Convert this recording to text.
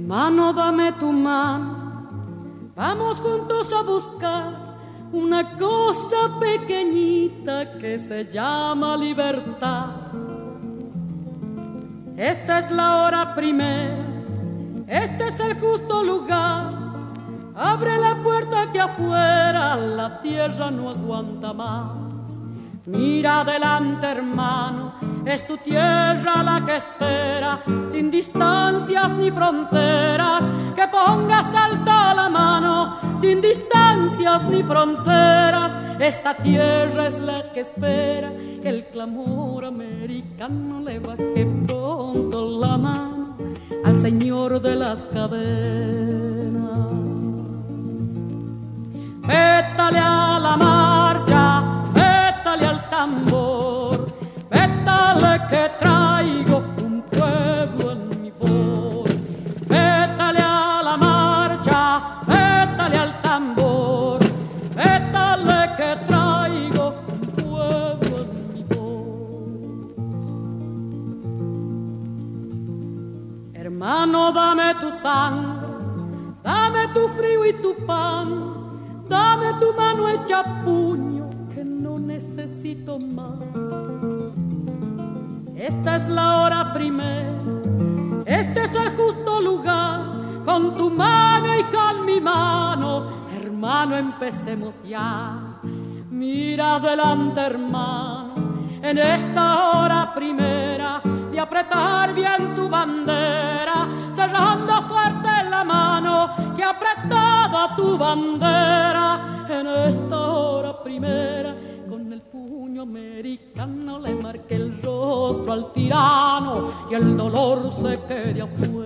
Hermano, dame tu mano, vamos juntos a buscar una cosa pequeñita que se llama libertad. Esta es la hora primera, este es el justo lugar. Abre la puerta que afuera la tierra no aguanta más. Mira adelante, hermano, es tu tierra la que espera, sin distancias ni fronteras, que pongas alta la mano, sin distancias ni fronteras. Esta tierra es la que espera que el clamor americano le baje pronto la mano al señor de las cadenas. Vétale a la marcha, vétale al tambor, vétale que traigo un pueblo en mi voz. Vétale a la marcha, vétale al tambor, vétale que traigo un pueblo en mi voz. Hermano, dame tu sangre, dame tu frío y tu pan, dame tu mano hecha puño, que no necesito más. Esta es la hora primera, este es el justo lugar. Con tu mano y con mi mano, hermano, empecemos ya. Mira adelante, hermano, en esta hora primera, de apretar bien tu bandera, cerrando fuerte la mano que ha apretado tu bandera. En esta hora primera, con el puño americano le marque el rostro al tirano y el dolor se quede afuera.